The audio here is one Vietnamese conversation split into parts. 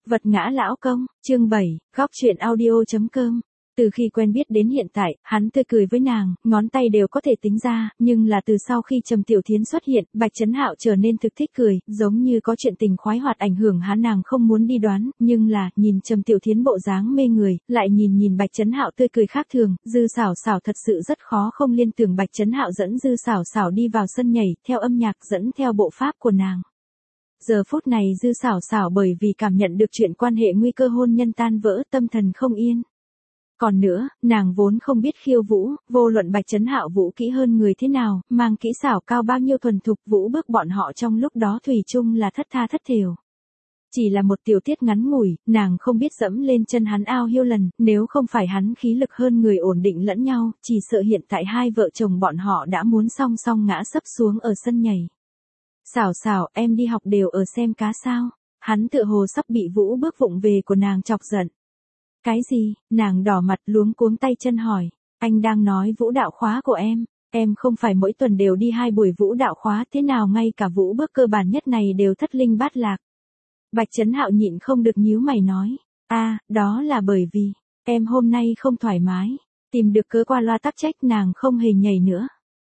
Vật ngã lão công, chương 7, góc truyện audio.com. Từ khi quen biết đến hiện tại, hắn tươi cười với nàng, ngón tay đều có thể tính ra, nhưng là từ sau khi Trầm Tiểu Thiến xuất hiện, Bạch Chấn Hạo trở nên thực thích cười, giống như có chuyện tình khoái hoạt ảnh hưởng hắn, nàng không muốn đi đoán, nhưng là, nhìn Trầm Tiểu Thiến bộ dáng mê người, lại nhìn Bạch Chấn Hạo tươi cười khác thường, Dư Sảo Sảo thật sự rất khó không liên tưởng Bạch Chấn Hạo dẫn Dư Sảo Sảo đi vào sân nhảy, theo âm nhạc dẫn theo bộ pháp của nàng. Giờ phút này Dư Sảo Sảo bởi vì cảm nhận được chuyện quan hệ nguy cơ hôn nhân tan vỡ, tâm thần không yên. Còn nữa, nàng vốn không biết khiêu vũ, vô luận Bạch Chấn Hạo vũ kỹ hơn người thế nào, mang kỹ xảo cao bao nhiêu thuần thục, vũ bước bọn họ trong lúc đó thủy chung là thất tha thất thểu. Chỉ là một tiểu tiết ngắn ngủi, nàng không biết dẫm lên chân hắn ao hiêu lần, nếu không phải hắn khí lực hơn người ổn định lẫn nhau, chỉ sợ hiện tại hai vợ chồng bọn họ đã muốn song song ngã sấp xuống ở sân nhảy. Sảo Sảo, em đi học đều ở xem cá sao? Hắn tựa hồ sắp bị vũ bước vụng về của nàng chọc giận. Cái gì? Nàng đỏ mặt luống cuống tay chân hỏi. Anh đang nói vũ đạo khóa của em không phải mỗi tuần đều đi 2 buổi vũ đạo khóa, thế nào ngay cả vũ bước cơ bản nhất này đều thất linh bát lạc. Bạch Chấn Hạo nhịn không được nhíu mày nói. Đó là bởi vì, em hôm nay không thoải mái. Tìm được cớ qua loa tắc trách nàng không hề nhảy nữa.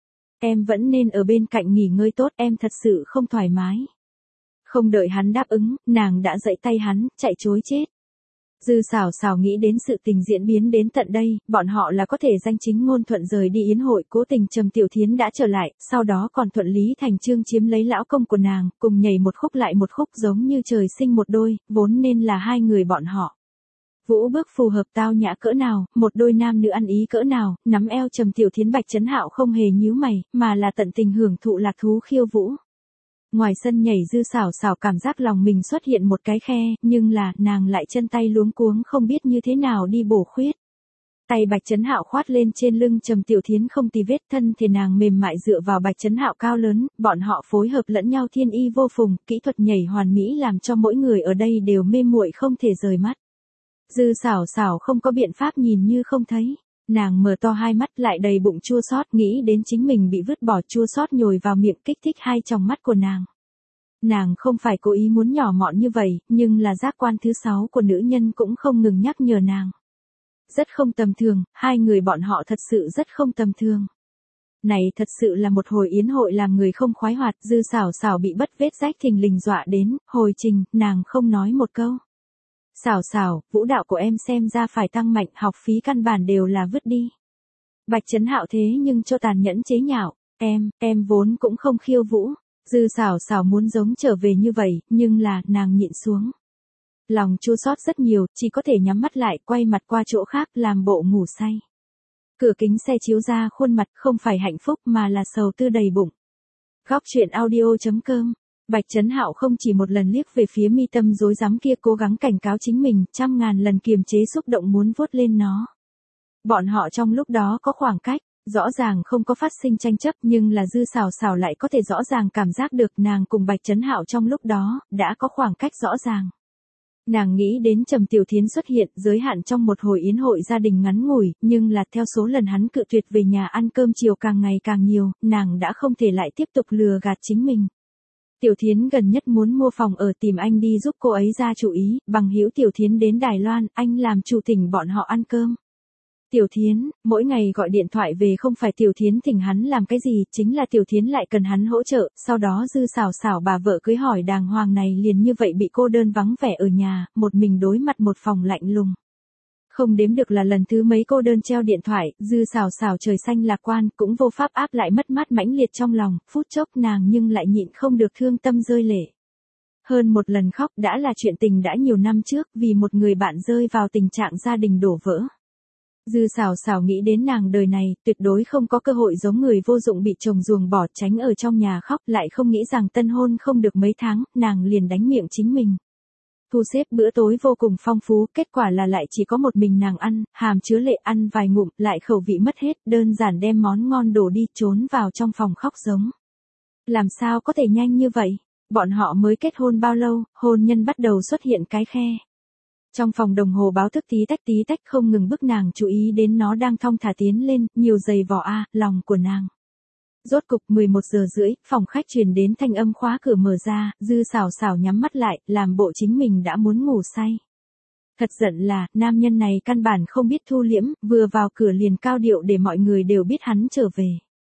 Em vẫn nên ở bên cạnh nghỉ ngơi tốt, em thật sự không thoải mái. Không đợi hắn đáp ứng, nàng đã giãy tay hắn, chạy trối chết. Dư Sảo Sảo nghĩ đến sự tình diễn biến đến tận đây, bọn họ là có thể danh chính ngôn thuận rời đi yến hội, cố tình Trầm Tiểu Thiến đã trở lại, sau đó còn thuận lý thành chương chiếm lấy lão công của nàng, cùng nhảy một khúc lại một khúc giống như trời sinh một đôi, vốn nên là hai người bọn họ. Vũ bước phù hợp tao nhã cỡ nào, một đôi nam nữ ăn ý cỡ nào, nắm eo Trầm Tiểu Thiến, Bạch Chấn Hạo không hề nhíu mày, mà là tận tình hưởng thụ lạc thú khiêu vũ. Ngoài sân nhảy Dư Sảo Sảo cảm giác lòng mình xuất hiện một cái khe, nhưng là, nàng lại chân tay luống cuống không biết như thế nào đi bổ khuyết. Tay Bạch Chấn Hạo khoát lên trên lưng Trầm Tiểu Thiến không tì vết, thân thể nàng mềm mại dựa vào Bạch Chấn Hạo cao lớn, bọn họ phối hợp lẫn nhau thiên y vô phùng, kỹ thuật nhảy hoàn mỹ làm cho mỗi người ở đây đều mê muội không thể rời mắt. Dư Sảo Sảo không có biện pháp nhìn như không thấy. Nàng mở to hai mắt lại đầy bụng chua xót, nghĩ đến chính mình bị vứt bỏ, chua xót nhồi vào miệng kích thích hai tròng mắt của nàng. Nàng không phải cố ý muốn nhỏ mọn như vậy, nhưng là giác quan thứ 6 của nữ nhân cũng không ngừng nhắc nhở nàng. Rất không tầm thường, hai người bọn họ thật sự rất không tầm thường. Này thật sự là một hồi yến hội làm người không khoái hoạt, Dư Sảo Sảo bị bất vết rách thình lình dọa đến, hồi trình, nàng không nói một câu. Sảo Sảo, vũ đạo của em xem ra phải tăng mạnh, học phí căn bản đều là vứt đi. Bạch Chấn Hạo thế nhưng cho tàn nhẫn chế nhạo, em vốn cũng không khiêu vũ. Dư Sảo Sảo muốn giống trở về như vậy, nhưng là, nàng nhịn xuống. Lòng chua xót rất nhiều, chỉ có thể nhắm mắt lại, quay mặt qua chỗ khác, làm bộ ngủ say. Cửa kính xe chiếu ra khuôn mặt, không phải hạnh phúc mà là sầu tư đầy bụng. Góc truyện audio.com. Bạch Chấn Hạo không chỉ một lần liếc về phía mi tâm rối rắm kia, cố gắng cảnh cáo chính mình, trăm ngàn lần kiềm chế xúc động muốn vuốt lên nó. Bọn họ trong lúc đó có khoảng cách, rõ ràng không có phát sinh tranh chấp, nhưng là Dư Sảo Sảo lại có thể rõ ràng cảm giác được nàng cùng Bạch Chấn Hạo trong lúc đó đã có khoảng cách rõ ràng. Nàng nghĩ đến Trầm Tiểu Thiến xuất hiện, giới hạn trong một hồi yến hội gia đình ngắn ngủi, nhưng là theo số lần hắn cự tuyệt về nhà ăn cơm chiều càng ngày càng nhiều, nàng đã không thể lại tiếp tục lừa gạt chính mình. Tiểu Thiến gần nhất muốn mua phòng ở, tìm anh đi giúp cô ấy ra chủ ý, bằng hữu Tiểu Thiến đến Đài Loan, anh làm chủ thỉnh bọn họ ăn cơm. Tiểu Thiến, mỗi ngày gọi điện thoại về không phải Tiểu Thiến thỉnh hắn làm cái gì, chính là Tiểu Thiến lại cần hắn hỗ trợ, sau đó Dư Sảo Sảo bà vợ cưới hỏi đàng hoàng này liền như vậy bị cô đơn vắng vẻ ở nhà, một mình đối mặt một phòng lạnh lùng. Không đếm được là lần thứ mấy cô đơn treo điện thoại, Dư Sảo Sảo trời xanh lạc quan, cũng vô pháp áp lại mất mát mãnh liệt trong lòng, phút chốc nàng nhưng lại nhịn không được thương tâm rơi lệ. Hơn một lần khóc đã là chuyện tình đã nhiều năm trước, vì một người bạn rơi vào tình trạng gia đình đổ vỡ. Dư Sảo Sảo nghĩ đến nàng đời này, tuyệt đối không có cơ hội giống người vô dụng bị chồng ruồng bỏ, tránh ở trong nhà khóc, lại không nghĩ rằng tân hôn không được mấy tháng, nàng liền đánh miệng chính mình. Thu xếp bữa tối vô cùng phong phú, kết quả là lại chỉ có một mình nàng ăn, hàm chứa lệ ăn vài ngụm, lại khẩu vị mất hết, đơn giản đem món ngon đổ đi, trốn vào trong phòng khóc giống. Làm sao có thể nhanh như vậy? Bọn họ mới kết hôn bao lâu, hôn nhân bắt đầu xuất hiện cái khe. Trong phòng đồng hồ báo thức tí tách không ngừng bức nàng chú ý đến nó đang thong thả tiến lên, nhiều giày vò lòng của nàng. Rốt cục 11 giờ rưỡi, phòng khách truyền đến thanh âm khóa cửa mở ra, Dư Sảo Sảo nhắm mắt lại, làm bộ chính mình đã muốn ngủ say. Thật giận là, nam nhân này căn bản không biết thu liễm, vừa vào cửa liền cao điệu để mọi người đều biết hắn trở về.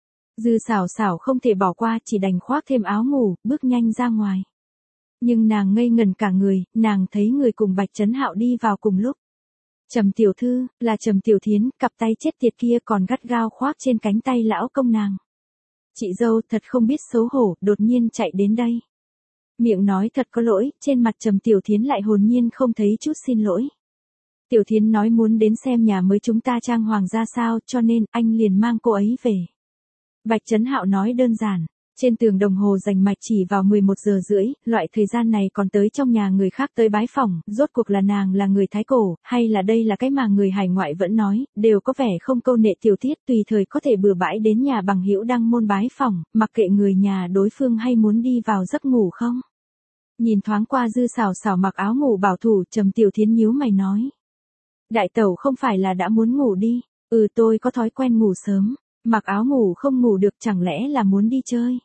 Dư Sảo Sảo không thể bỏ qua, chỉ đành khoác thêm áo ngủ, bước nhanh ra ngoài. Nhưng nàng ngây ngần cả người, nàng thấy người cùng Bạch Chấn Hạo đi vào cùng lúc. Trầm tiểu thư, là Trầm Tiểu Thiến, cặp tay chết tiệt kia còn gắt gao khoác trên cánh tay lão công nàng. Chị dâu thật không biết xấu hổ, đột nhiên chạy đến đây. Miệng nói thật có lỗi, trên mặt Trầm Tiểu Thiến lại hồn nhiên không thấy chút xin lỗi. Tiểu Thiến nói muốn đến xem nhà mới chúng ta trang hoàng ra sao, cho nên anh liền mang cô ấy về. Bạch Chấn Hạo nói đơn giản. Trên tường đồng hồ rành mạch chỉ vào 11 giờ rưỡi, loại thời gian này còn tới trong nhà người khác tới bái phỏng, rốt cuộc là nàng là người Thái Cổ, hay là đây là cái mà người hải ngoại vẫn nói, đều có vẻ không câu nệ tiểu tiết, tùy thời có thể bừa bãi đến nhà bằng hữu đăng môn bái phỏng, mặc kệ người nhà đối phương hay muốn đi vào giấc ngủ không. Nhìn thoáng qua Dư Sảo Sảo mặc áo ngủ bảo thủ, Trầm Tiểu Thiến nhíu mày nói. Đại tẩu không phải là đã muốn ngủ đi, tôi có thói quen ngủ sớm, mặc áo ngủ không ngủ được chẳng lẽ là muốn đi chơi.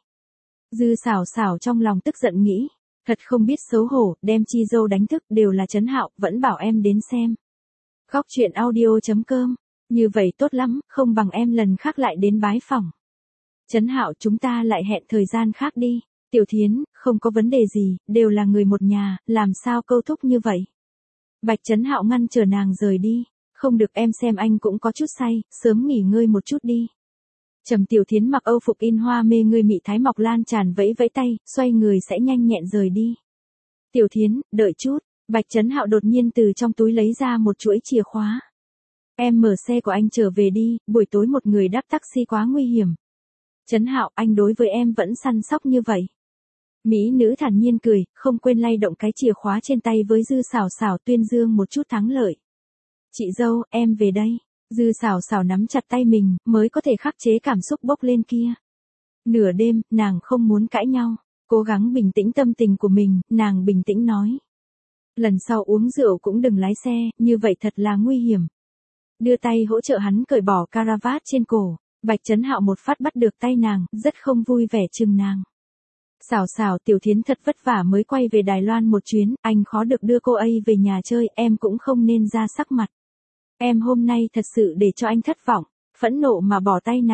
Dư Sảo Sảo trong lòng tức giận nghĩ, thật không biết xấu hổ, đem chi dâu đánh thức đều là Chấn Hạo, vẫn bảo em đến xem. Góc truyện audio.com, như vậy tốt lắm, không bằng em lần khác lại đến bái phỏng. Chấn Hạo chúng ta lại hẹn thời gian khác đi, Tiểu Thiến, không có vấn đề gì, đều là người một nhà, làm sao câu thúc như vậy. Bạch Chấn Hạo ngăn chờ nàng rời đi, không được em xem anh cũng có chút say, sớm nghỉ ngơi một chút đi. Trầm Tiểu Thiến mặc âu phục in hoa mê người mị thái mọc lan tràn vẫy vẫy tay, xoay người sẽ nhanh nhẹn rời đi. Tiểu Thiến, đợi chút, Bạch Chấn Hạo đột nhiên từ trong túi lấy ra một chuỗi chìa khóa. Em mở xe của anh trở về đi, buổi tối một người đáp taxi quá nguy hiểm. Chấn Hạo, anh đối với em vẫn săn sóc như vậy. Mỹ nữ thản nhiên cười, không quên lay động cái chìa khóa trên tay với Dư Sảo Sảo tuyên dương một chút thắng lợi. Chị dâu, em về đây. Dư Sảo Sảo nắm chặt tay mình, mới có thể khắc chế cảm xúc bốc lên kia. Nửa đêm, nàng không muốn cãi nhau, cố gắng bình tĩnh tâm tình của mình, nàng bình tĩnh nói. Lần sau uống rượu cũng đừng lái xe, như vậy thật là nguy hiểm. Đưa tay hỗ trợ hắn cởi bỏ caravat trên cổ, Bạch Chấn Hạo một phát bắt được tay nàng, rất không vui vẻ chừng nàng. Sảo Sảo, Tiểu Thiến thật vất vả mới quay về Đài Loan một chuyến, anh khó được đưa cô ấy về nhà chơi, em cũng không nên ra sắc mặt. Em hôm nay thật sự để cho anh thất vọng, phẫn nộ mà bỏ tay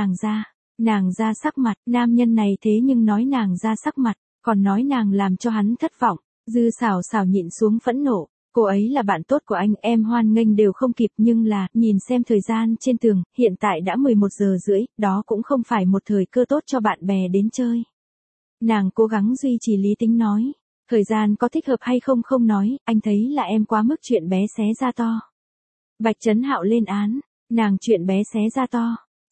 nàng ra sắc mặt, nam nhân này thế nhưng nói nàng ra sắc mặt, còn nói nàng làm cho hắn thất vọng. Dư Sảo Sảo nhịn xuống phẫn nộ, cô ấy là bạn tốt của anh, em hoan nghênh đều không kịp, nhưng là, nhìn xem thời gian trên tường, hiện tại đã 11 giờ rưỡi, đó cũng không phải một thời cơ tốt cho bạn bè đến chơi. Nàng cố gắng duy trì lý tính nói, thời gian có thích hợp hay không không nói, anh thấy là em quá mức chuyện bé xé ra to. Bạch Chấn Hạo lên án, nàng chuyện bé xé ra to,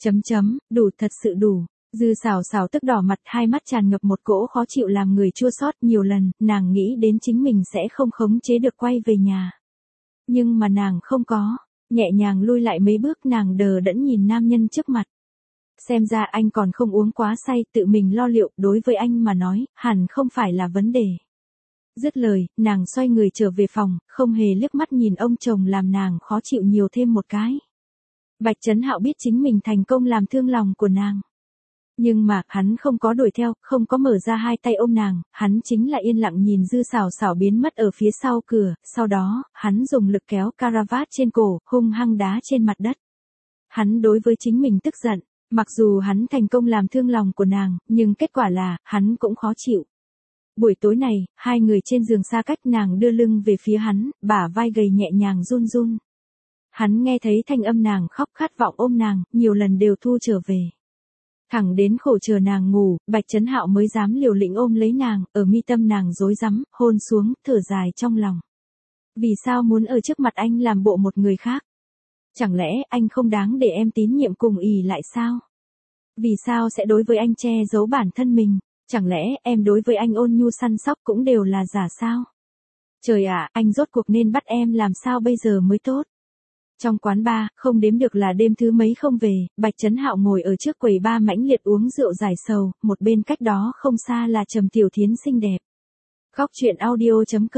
đủ, thật sự đủ. Dư Sảo Sảo tức đỏ mặt, hai mắt tràn ngập một cỗ khó chịu làm người chua xót, nhiều lần, nàng nghĩ đến chính mình sẽ không khống chế được quay về nhà. Nhưng mà nàng không có, nhẹ nhàng lui lại mấy bước, nàng đờ đẫn nhìn nam nhân trước mặt. Xem ra anh còn không uống quá say, tự mình lo liệu, đối với anh mà nói, hẳn không phải là vấn đề. Dứt lời, nàng xoay người trở về phòng, không hề liếc mắt nhìn ông chồng làm nàng khó chịu nhiều thêm một cái. Bạch Chấn Hạo biết chính mình thành công làm thương lòng của nàng. Nhưng mà, hắn không có đuổi theo, không có mở ra hai tay ôm nàng, hắn chính là yên lặng nhìn Dư Sảo Sảo biến mất ở phía sau cửa, sau đó, hắn dùng lực kéo caravat trên cổ, hung hăng đá trên mặt đất. Hắn đối với chính mình tức giận, mặc dù hắn thành công làm thương lòng của nàng, nhưng kết quả là, hắn cũng khó chịu. Buổi tối này, hai người trên giường xa cách, nàng đưa lưng về phía hắn, bả vai gầy nhẹ nhàng run run. Hắn nghe thấy thanh âm nàng khóc, khát vọng ôm nàng, nhiều lần đều thu trở về. Thẳng đến khổ chờ nàng ngủ, Bạch Chấn Hạo mới dám liều lĩnh ôm lấy nàng, ở mi tâm nàng rối rắm, hôn xuống, thở dài trong lòng. Vì sao muốn ở trước mặt anh làm bộ một người khác? Chẳng lẽ anh không đáng để em tín nhiệm cùng ỷ lại sao? Vì sao sẽ đối với anh che giấu bản thân mình? Chẳng lẽ em đối với anh ôn nhu săn sóc cũng đều là giả sao? Trời ạ, anh rốt cuộc nên bắt em làm sao bây giờ mới tốt? Trong quán bar, không đếm được là đêm thứ mấy không về, Bạch Chấn Hạo ngồi ở trước quầy bar mãnh liệt uống rượu giải sầu, một bên cách đó không xa là Trầm Tiểu Thiến xinh đẹp. Góc truyện audio.com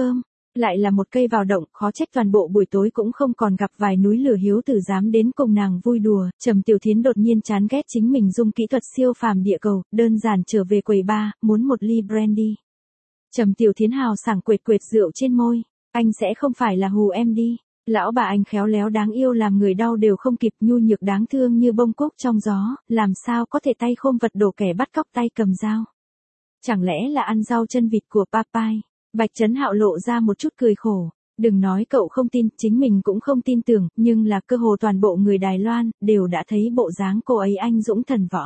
Lại là một cây vào động, khó trách toàn bộ buổi tối cũng không còn gặp vài núi lửa hiếu tử dám đến cùng nàng vui đùa. Trầm Tiểu Thiến đột nhiên chán ghét chính mình dùng kỹ thuật siêu phàm địa cầu, đơn giản trở về quầy bar, muốn một ly brandy. Trầm Tiểu Thiến hào sảng quệt quệt rượu trên môi, anh sẽ không phải là hù em đi. Lão bà anh khéo léo đáng yêu làm người đau đều không kịp, nhu nhược đáng thương như bông cúc trong gió, làm sao có thể tay khôm vật đổ kẻ bắt cóc tay cầm dao. Chẳng lẽ là ăn rau chân vịt của Popeye? Bạch Trấn Hạo lộ ra một chút cười khổ. Đừng nói cậu không tin, chính mình cũng không tin tưởng, nhưng là cơ hồ toàn bộ người Đài Loan, đều đã thấy bộ dáng cô ấy anh dũng thần võ.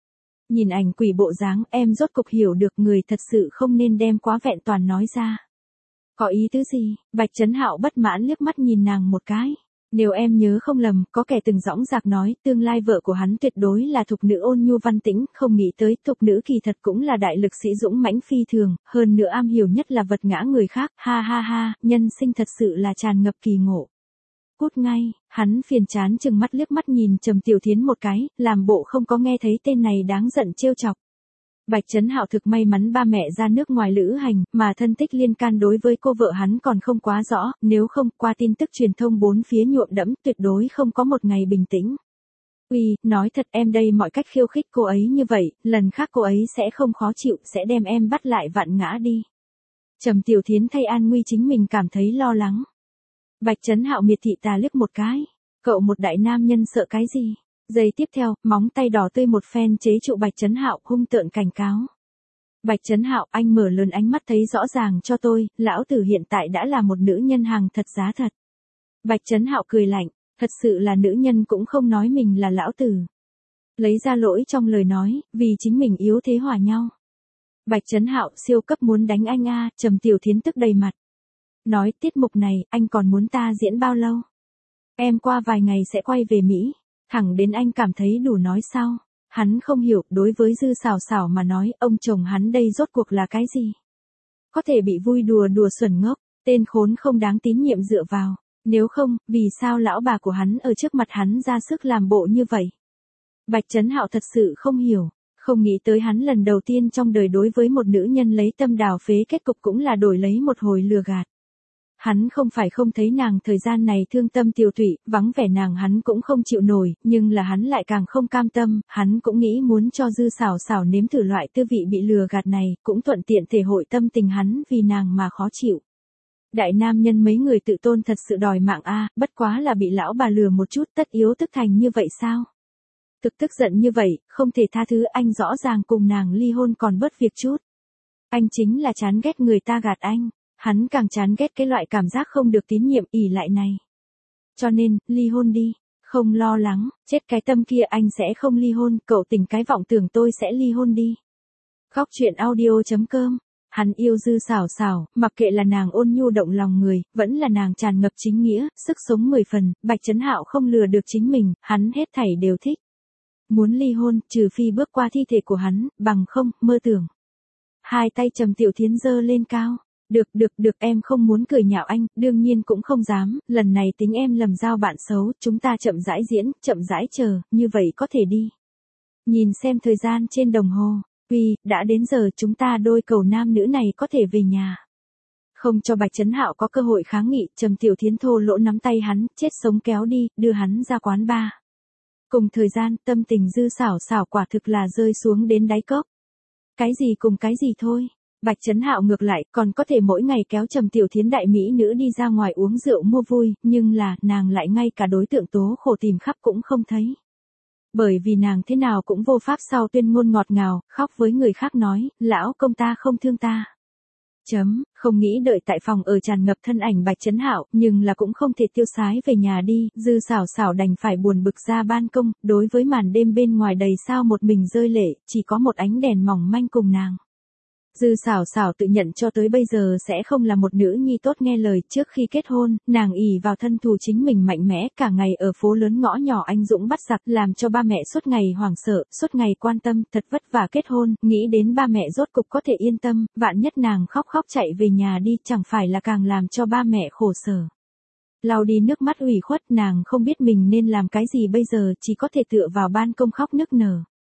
Nhìn ảnh quỷ bộ dáng, em rốt cục hiểu được người thật sự không nên đem quá vẹn toàn nói ra. Có ý tứ gì? Bạch Trấn Hạo bất mãn liếc mắt nhìn nàng một cái. Nếu em nhớ không lầm, có kẻ từng dõng dạc nói, tương lai vợ của hắn tuyệt đối là thục nữ ôn nhu văn tĩnh, không nghĩ tới thục nữ kỳ thật cũng là đại lực sĩ dũng mãnh phi thường, hơn nữa am hiểu nhất là vật ngã người khác, ha ha ha, nhân sinh thật sự là tràn ngập kỳ ngộ. Cút ngay, hắn phiền chán chừng mắt liếc mắt nhìn Trầm Tiểu Thiến một cái, làm bộ không có nghe thấy tên này đáng giận trêu chọc. Bạch Trấn Hạo thực may mắn ba mẹ ra nước ngoài lữ hành, mà thân tích liên can đối với cô vợ hắn còn không quá rõ, nếu không qua tin tức truyền thông bốn phía nhuộm đẫm tuyệt đối không có một ngày bình tĩnh. Uy, nói thật em đây mọi cách khiêu khích cô ấy như vậy, lần khác cô ấy sẽ không khó chịu, sẽ đem em bắt lại vặn ngã đi. Trầm Tiểu Thiến thay an nguy chính mình cảm thấy lo lắng. Bạch Trấn Hạo miệt thị tà liếc một cái, cậu một đại nam nhân sợ cái gì? Giây tiếp theo, móng tay đỏ tươi một phen chế trụ Bạch Trấn Hạo, hung tợn cảnh cáo. Bạch Trấn Hạo, anh mở lớn ánh mắt thấy rõ ràng cho tôi, lão tử hiện tại đã là một nữ nhân hàng thật giá thật. Bạch Trấn Hạo cười lạnh, thật sự là nữ nhân cũng không nói mình là lão tử. Lấy ra lỗi trong lời nói, vì chính mình yếu thế hòa nhau. Bạch Trấn Hạo, siêu cấp muốn đánh anh a. Trầm Tiểu Thiến tức đầy mặt. Nói tiết mục này, anh còn muốn ta diễn bao lâu? Em qua vài ngày sẽ quay về Mỹ. Thẳng đến anh cảm thấy đủ nói sao? Hắn không hiểu, đối với Dư Xảo Xảo mà nói, ông chồng hắn đây rốt cuộc là cái gì? Có thể bị vui đùa đùa xuẩn ngốc, tên khốn không đáng tín nhiệm dựa vào. Nếu không, vì sao lão bà của hắn ở trước mặt hắn ra sức làm bộ như vậy? Bạch Trấn Hạo thật sự không hiểu, không nghĩ tới hắn lần đầu tiên trong đời đối với một nữ nhân lấy tâm đào phế, kết cục cũng là đổi lấy một hồi lừa gạt. Hắn không phải không thấy nàng thời gian này thương tâm tiêu thủy, vắng vẻ nàng hắn cũng không chịu nổi, nhưng là hắn lại càng không cam tâm, hắn cũng nghĩ muốn cho Dư Xảo Xảo nếm thử loại tư vị bị lừa gạt này, cũng thuận tiện thể hội tâm tình hắn vì nàng mà khó chịu. Đại nam nhân mấy người tự tôn thật sự đòi mạng a, bất quá là bị lão bà lừa một chút, tất yếu tức thành như vậy sao? Tức giận như vậy, không thể tha thứ, anh rõ ràng cùng nàng ly hôn còn bớt việc chút. Anh chính là chán ghét người ta gạt anh. Hắn càng chán ghét cái loại cảm giác không được tín nhiệm ỷ lại này. Cho nên, ly hôn đi, không lo lắng, chết cái tâm kia anh sẽ không ly hôn, cậu tỉnh cái vọng tưởng tôi sẽ ly hôn đi. Khóc chuyện audio.com. Hắn yêu Dư Xảo Xảo, mặc kệ là nàng ôn nhu động lòng người, vẫn là nàng tràn ngập chính nghĩa, sức sống 10 phần, Bạch Trấn Hạo không lừa được chính mình, hắn hết thảy đều thích. Muốn ly hôn, trừ phi bước qua thi thể của hắn, bằng không, mơ tưởng. Hai tay Trầm Tiểu Thiến giơ lên cao. Được, em không muốn cười nhạo anh, đương nhiên cũng không dám, lần này tính em lầm giao bạn xấu, chúng ta chậm rãi diễn, chậm rãi chờ, như vậy có thể đi. Nhìn xem thời gian trên đồng hồ, đã đến giờ chúng ta đôi cầu nam nữ này có thể về nhà. Không cho Bạch Trấn Hạo có cơ hội kháng nghị, Trầm Tiểu Thiến thô lỗ nắm tay hắn, chết sống kéo đi, đưa hắn ra quán bar. Cùng thời gian, tâm tình Dư Xảo Xảo quả thực là rơi xuống đến đáy cốc. Cái gì cùng cái gì thôi. Bạch Trấn Hạo ngược lại, còn có thể mỗi ngày kéo Trầm Tiểu Thiến đại mỹ nữ đi ra ngoài uống rượu mua vui, nhưng là, nàng lại ngay cả đối tượng tố khổ tìm khắp cũng không thấy. Bởi vì nàng thế nào cũng vô pháp sau tuyên ngôn ngọt ngào, khóc với người khác nói, lão công ta không thương ta. Không nghĩ đợi tại phòng ở tràn ngập thân ảnh Bạch Trấn Hạo, nhưng là cũng không thể tiêu sái về nhà đi, Dư Xảo Xảo đành phải buồn bực ra ban công, đối với màn đêm bên ngoài đầy sao một mình rơi lệ, chỉ có một ánh đèn mỏng manh cùng nàng. Dư Xảo Xảo tự nhận cho tới bây giờ sẽ không là một nữ nhi tốt nghe lời, trước khi kết hôn, nàng ỷ vào thân thù chính mình mạnh mẽ, cả ngày ở phố lớn ngõ nhỏ anh dũng bắt giặc, làm cho ba mẹ suốt ngày hoảng sợ, suốt ngày quan tâm, thật vất vả kết hôn, nghĩ đến ba mẹ rốt cục có thể yên tâm, vạn nhất nàng khóc chạy về nhà đi, chẳng phải là càng làm cho ba mẹ khổ sở. Lau đi nước mắt ủy khuất, nàng không biết mình nên làm cái gì bây giờ, chỉ có thể tựa vào ban công khóc nức nở.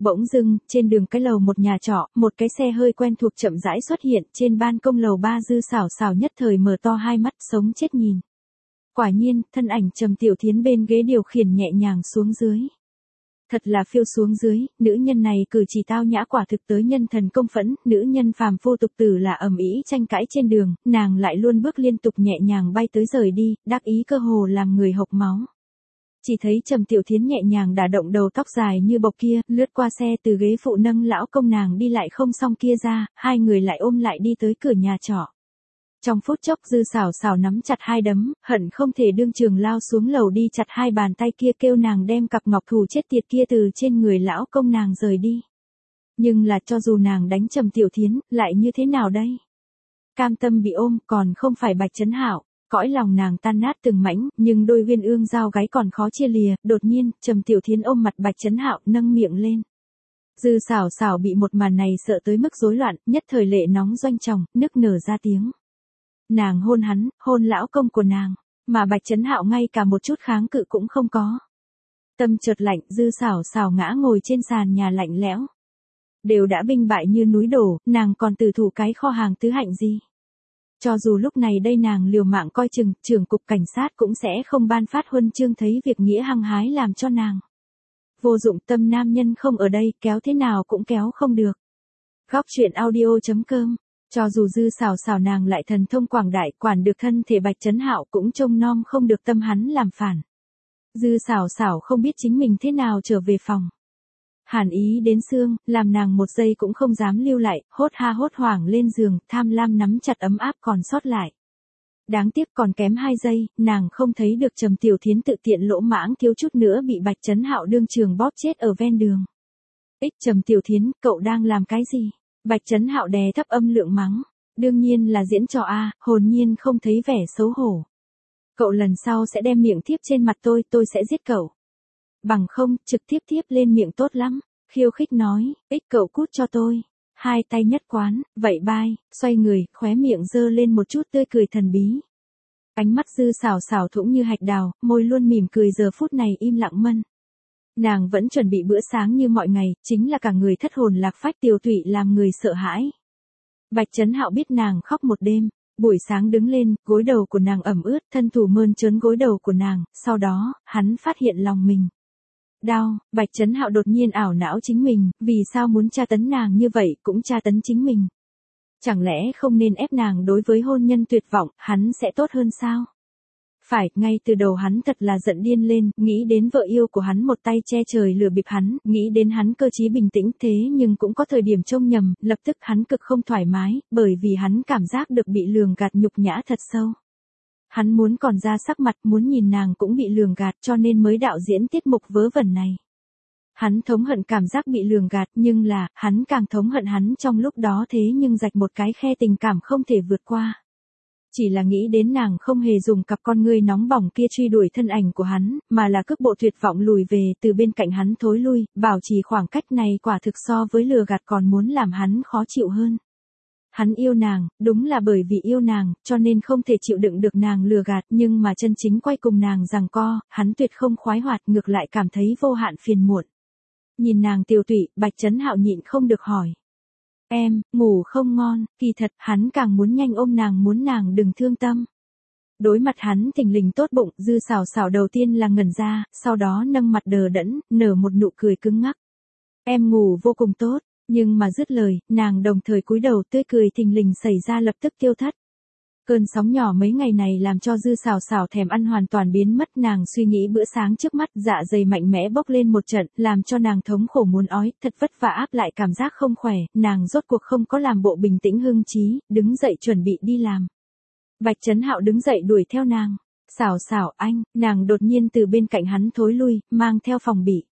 Bỗng dưng, trên đường cái lầu một nhà trọ, một cái xe hơi quen thuộc chậm rãi xuất hiện, trên ban công lầu 3 Dư Sảo Sảo nhất thời mở to hai mắt, sống chết nhìn. Quả nhiên, thân ảnh Trầm Tiểu Thiến bên ghế điều khiển nhẹ nhàng xuống dưới. Thật là phiêu xuống dưới, nữ nhân này cử chỉ tao nhã quả thực tới nhân thần công phẫn, nữ nhân phàm phu tục tử là ầm ĩ tranh cãi trên đường, nàng lại luôn bước liên tục nhẹ nhàng bay tới rời đi, đắc ý cơ hồ làm người hộc máu. Chỉ thấy Trầm Tiểu Thiến nhẹ nhàng đả động đầu tóc dài như bọc kia, lướt qua xe từ ghế phụ nâng lão công nàng đi lại không xong kia ra, hai người lại ôm lại đi tới cửa nhà trọ. Trong phút chốc Dư Sảo Sảo nắm chặt hai đấm, hận không thể đương trường lao xuống lầu đi chặt hai bàn tay kia kêu nàng đem cặp ngọc thù chết tiệt kia từ trên người lão công nàng rời đi. Nhưng là cho dù nàng đánh Trầm Tiểu Thiến, lại như thế nào đây? Cam tâm bị ôm còn không phải Bạch Chấn Hạo. Cõi lòng nàng tan nát từng mảnh, nhưng đôi uyên ương dao gáy còn khó chia lìa, đột nhiên, Trầm Tiểu Thiến ôm mặt Bạch Chấn Hạo, nâng miệng lên. Dư Sảo Sảo bị một màn này sợ tới mức rối loạn, nhất thời lệ nóng doanh tròng, nức nở ra tiếng. Nàng hôn hắn, hôn lão công của nàng, mà Bạch Chấn Hạo ngay cả một chút kháng cự cũng không có. Tâm chợt lạnh, Dư Sảo Sảo ngã ngồi trên sàn nhà lạnh lẽo. Đều đã binh bại như núi đổ, nàng còn tử thủ cái kho hàng tứ hạnh gì? Cho dù lúc này đây nàng liều mạng coi chừng, trưởng cục cảnh sát cũng sẽ không ban phát huân chương thấy việc nghĩa hăng hái làm cho nàng. Vô dụng, tâm nam nhân không ở đây, kéo thế nào cũng kéo không được. Góc truyện audio.com. Cho dù Dư Sảo Sảo nàng lại thần thông quảng đại, quản được thân thể Bạch Chấn Hạo cũng trông nom không được tâm hắn làm phản. Dư Sảo Sảo không biết chính mình thế nào trở về phòng. Hàn ý đến xương, làm nàng một giây cũng không dám lưu lại, hốt ha hốt hoảng lên giường, tham lam nắm chặt ấm áp còn sót lại. Đáng tiếc còn kém 2 giây, nàng không thấy được Trầm Tiểu Thiến tự tiện lỗ mãng thiếu chút nữa bị Bạch Chấn Hạo đương trường bóp chết ở ven đường. Trầm Tiểu Thiến, cậu đang làm cái gì? Bạch Chấn Hạo đè thấp âm lượng mắng. Đương nhiên là diễn trò a, hồn nhiên không thấy vẻ xấu hổ. Cậu lần sau sẽ đem miệng thiếp trên mặt tôi sẽ giết cậu. Bằng không, trực tiếp thiếp lên miệng tốt lắm. Khiêu khích nói, cậu cút cho tôi. Hai tay nhất quán, vậy bye, xoay người, khóe miệng dơ lên một chút tươi cười thần bí. Ánh mắt Dư Sảo Sảo thủng như hạch đào, môi luôn mỉm cười giờ phút này im lặng mân. Nàng vẫn chuẩn bị bữa sáng như mọi ngày, chính là cả người thất hồn lạc phách tiều tụy làm người sợ hãi. Bạch Chấn Hạo biết nàng khóc một đêm, buổi sáng đứng lên, gối đầu của nàng ẩm ướt, thân thủ mơn trớn gối đầu của nàng, sau đó, hắn phát hiện lòng mình đau. Bạch Chấn Hạo đột nhiên ảo não chính mình, vì sao muốn tra tấn nàng như vậy, cũng tra tấn chính mình. Chẳng lẽ không nên ép nàng đối với hôn nhân tuyệt vọng, hắn sẽ tốt hơn sao? Phải, ngay từ đầu hắn thật là giận điên lên, nghĩ đến vợ yêu của hắn một tay che trời lừa bịp hắn, nghĩ đến hắn cơ trí bình tĩnh thế nhưng cũng có thời điểm trông nhầm, lập tức hắn cực không thoải mái, bởi vì hắn cảm giác được bị lường gạt nhục nhã thật sâu. Hắn muốn còn ra sắc mặt, muốn nhìn nàng cũng bị lường gạt cho nên mới đạo diễn tiết mục vớ vẩn này. Hắn thống hận cảm giác bị lường gạt nhưng là, hắn càng thống hận hắn trong lúc đó thế nhưng rạch một cái khe tình cảm không thể vượt qua. Chỉ là nghĩ đến nàng không hề dùng cặp con ngươi nóng bỏng kia truy đuổi thân ảnh của hắn, mà là cước bộ tuyệt vọng lùi về từ bên cạnh hắn thối lui, bảo trì khoảng cách này quả thực so với lừa gạt còn muốn làm hắn khó chịu hơn. Hắn yêu nàng, đúng là bởi vì yêu nàng, cho nên không thể chịu đựng được nàng lừa gạt nhưng mà chân chính quay cùng nàng giằng co, hắn tuyệt không khoái hoạt ngược lại cảm thấy vô hạn phiền muộn. Nhìn nàng tiều tụy, Bạch Chấn Hạo nhịn không được hỏi. Em, ngủ không ngon, kỳ thật, hắn càng muốn nhanh ôm nàng muốn nàng đừng thương tâm. Đối mặt hắn thình lình tốt bụng, Dư Sảo Sảo đầu tiên là ngẩn ra, sau đó nâng mặt đờ đẫn, nở một nụ cười cứng ngắc. Em ngủ vô cùng tốt, nhưng mà dứt lời, nàng đồng thời cúi đầu tươi cười thình lình xảy ra lập tức tiêu thất. Cơn sóng nhỏ mấy ngày này làm cho Dư Sảo Sảo thèm ăn hoàn toàn biến mất, nàng suy nghĩ bữa sáng trước mắt, dạ dày mạnh mẽ bốc lên một trận, làm cho nàng thống khổ muốn ói, thật vất vả áp lại cảm giác không khỏe, nàng rốt cuộc không có làm bộ bình tĩnh hưng trí, đứng dậy chuẩn bị đi làm. Bạch Chấn Hạo đứng dậy đuổi theo nàng. Sảo Sảo anh, nàng đột nhiên từ bên cạnh hắn thối lui, mang theo phòng bị.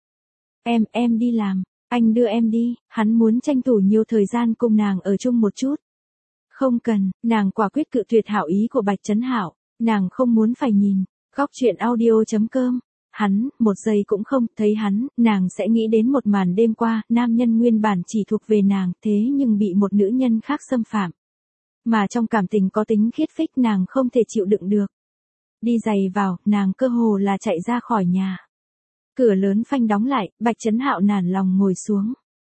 Em đi làm, anh đưa em đi, hắn muốn tranh thủ nhiều thời gian cùng nàng ở chung một chút. Không cần, nàng quả quyết cự tuyệt hảo ý của Bạch Chấn Hạo, nàng không muốn phải nhìn. Góc truyện audio.com. Hắn, một giây cũng không, thấy hắn, nàng sẽ nghĩ đến một màn đêm qua, nam nhân nguyên bản chỉ thuộc về nàng, thế nhưng bị một nữ nhân khác xâm phạm. Mà trong cảm tình có tính khiết phích nàng không thể chịu đựng được. Đi giày vào, nàng cơ hồ là chạy ra khỏi nhà. Cửa lớn phanh đóng lại, Bạch Chấn Hạo nản lòng ngồi xuống.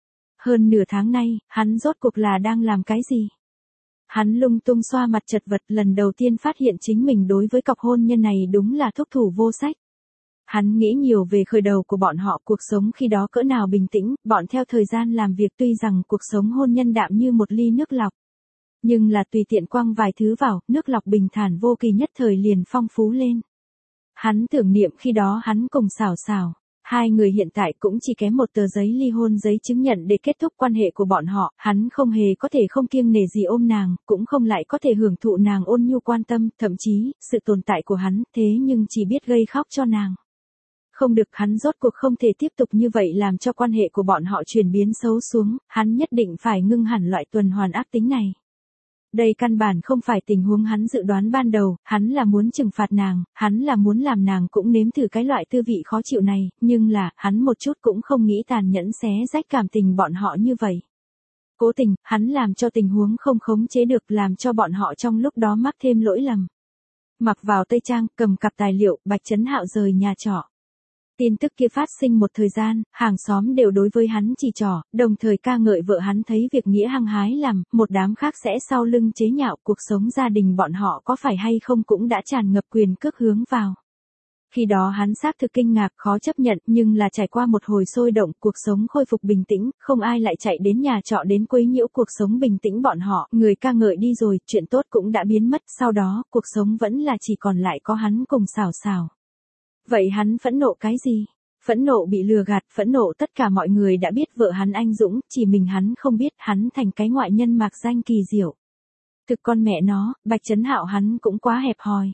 Hơn nửa tháng nay, hắn rốt cuộc là đang làm cái gì? Hắn lung tung xoa mặt chật vật, lần đầu tiên phát hiện chính mình đối với cọc hôn nhân này đúng là thúc thủ vô sách. Hắn nghĩ nhiều về khởi đầu của bọn họ, cuộc sống khi đó cỡ nào bình tĩnh, bọn theo thời gian làm việc tuy rằng cuộc sống hôn nhân đạm như một ly nước lọc. Nhưng là tùy tiện quăng vài thứ vào, nước lọc bình thản vô kỳ nhất thời liền phong phú lên. Hắn tưởng niệm khi đó hắn cùng Sảo Sảo. Hai người hiện tại cũng chỉ kém một tờ giấy ly hôn, giấy chứng nhận để kết thúc quan hệ của bọn họ, hắn không hề có thể không kiêng nể gì ôm nàng, cũng không lại có thể hưởng thụ nàng ôn nhu quan tâm, thậm chí, sự tồn tại của hắn, thế nhưng chỉ biết gây khóc cho nàng. Không được, hắn rốt cuộc không thể tiếp tục như vậy làm cho quan hệ của bọn họ chuyển biến xấu xuống, hắn nhất định phải ngưng hẳn loại tuần hoàn ác tính này. Đây căn bản không phải tình huống hắn dự đoán ban đầu, hắn là muốn trừng phạt nàng, hắn là muốn làm nàng cũng nếm thử cái loại tư vị khó chịu này, nhưng là, hắn một chút cũng không nghĩ tàn nhẫn xé rách cảm tình bọn họ như vậy. Cố tình, hắn làm cho tình huống không khống chế được, làm cho bọn họ trong lúc đó mắc thêm lỗi lầm. Mặc vào tây trang, cầm cặp tài liệu, Bạch Chấn Hạo rời nhà trọ. Tin tức kia phát sinh một thời gian, hàng xóm đều đối với hắn chỉ trỏ, đồng thời ca ngợi vợ hắn thấy việc nghĩa hăng hái làm, một đám khác sẽ sau lưng chế nhạo cuộc sống gia đình bọn họ có phải hay không cũng đã tràn ngập quyền cước hướng vào. Khi đó hắn xác thực kinh ngạc khó chấp nhận, nhưng là trải qua một hồi sôi động, cuộc sống khôi phục bình tĩnh, không ai lại chạy đến nhà trọ đến quấy nhiễu cuộc sống bình tĩnh bọn họ, người ca ngợi đi rồi, chuyện tốt cũng đã biến mất, sau đó, cuộc sống vẫn là chỉ còn lại có hắn cùng Sảo Sảo. Vậy hắn phẫn nộ cái gì? Phẫn nộ bị lừa gạt, phẫn nộ tất cả mọi người đã biết vợ hắn anh dũng, chỉ mình hắn không biết, hắn thành cái ngoại nhân mạc danh kỳ diệu. Thực con mẹ nó, Bạch Chấn Hạo hắn cũng quá hẹp hòi.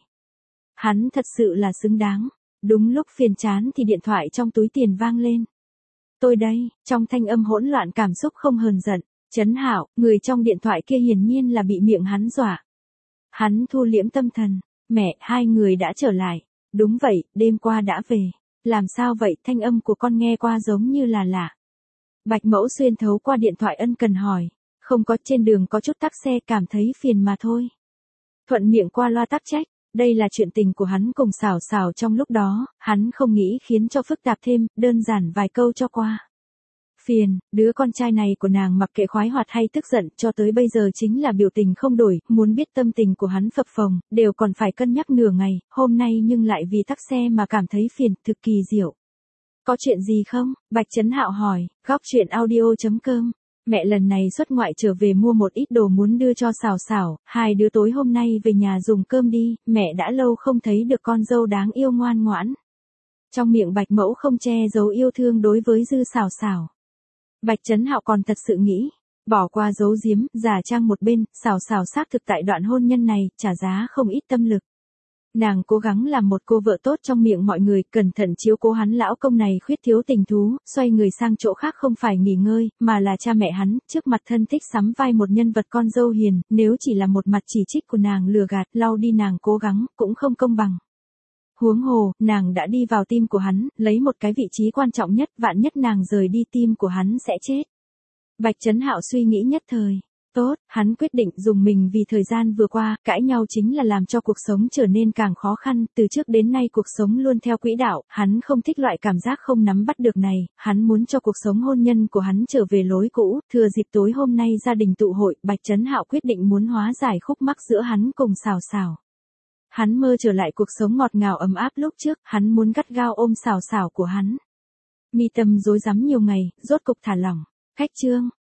Hắn thật sự là xứng đáng. Đúng lúc phiền chán thì điện thoại trong túi tiền vang lên. Tôi đây, trong thanh âm hỗn loạn cảm xúc không hờn giận. Chấn Hạo, người trong điện thoại kia hiển nhiên là bị miệng hắn dọa. Hắn thu liễm tâm thần. Mẹ, hai người đã trở lại. Đúng vậy, đêm qua đã về. Làm sao vậy, thanh âm của con nghe qua giống như là lạ. Bạch Mẫu xuyên thấu qua điện thoại ân cần hỏi. Không có, trên đường có chút tắc xe, cảm thấy phiền mà thôi. Thuận miệng qua loa tắc trách. Đây là chuyện tình của hắn cùng Sảo Sảo trong lúc đó, hắn không nghĩ khiến cho phức tạp thêm, đơn giản vài câu cho qua. Phiền, đứa con trai này của nàng mặc kệ khoái hoạt hay tức giận, cho tới bây giờ chính là biểu tình không đổi, muốn biết tâm tình của hắn phập phồng, đều còn phải cân nhắc nửa ngày, hôm nay nhưng lại vì tắc xe mà cảm thấy phiền, thực kỳ diệu. Có chuyện gì không? Bạch Chấn Hạo hỏi, góc chuyện audio.com. Mẹ lần này xuất ngoại trở về mua một ít đồ muốn đưa cho Sảo Sảo, hai đứa tối hôm nay về nhà dùng cơm đi, mẹ đã lâu không thấy được con dâu đáng yêu ngoan ngoãn. Trong miệng Bạch Mẫu không che giấu yêu thương đối với Dư Sảo Sảo. Bạch Chấn Hạo còn thật sự nghĩ, bỏ qua giấu giếm, giả trang một bên, Sảo Sảo xác thực tại đoạn hôn nhân này, trả giá không ít tâm lực. Nàng cố gắng làm một cô vợ tốt trong miệng mọi người, cẩn thận chiếu cố hắn lão công này khuyết thiếu tình thú, xoay người sang chỗ khác không phải nghỉ ngơi, mà là cha mẹ hắn, trước mặt thân thích sắm vai một nhân vật con dâu hiền, nếu chỉ là một mặt chỉ trích của nàng lừa gạt, lau đi nàng cố gắng, cũng không công bằng. Huống hồ, nàng đã đi vào tim của hắn, lấy một cái vị trí quan trọng nhất, vạn nhất nàng rời đi tim của hắn sẽ chết. Bạch Chấn Hạo suy nghĩ nhất thời. Tốt, hắn quyết định dùng mình vì thời gian vừa qua, cãi nhau chính là làm cho cuộc sống trở nên càng khó khăn, từ trước đến nay cuộc sống luôn theo quỹ đạo, hắn không thích loại cảm giác không nắm bắt được này, hắn muốn cho cuộc sống hôn nhân của hắn trở về lối cũ, thừa dịp tối hôm nay gia đình tụ hội, Bạch Chấn Hạo quyết định muốn hóa giải khúc mắc giữa hắn cùng Sảo Sảo. Hắn mơ trở lại cuộc sống ngọt ngào ấm áp lúc trước, hắn muốn gắt gao ôm Sảo Sảo của hắn. Mi tâm rối rắm nhiều ngày, rốt cục thả lỏng. Khách trương.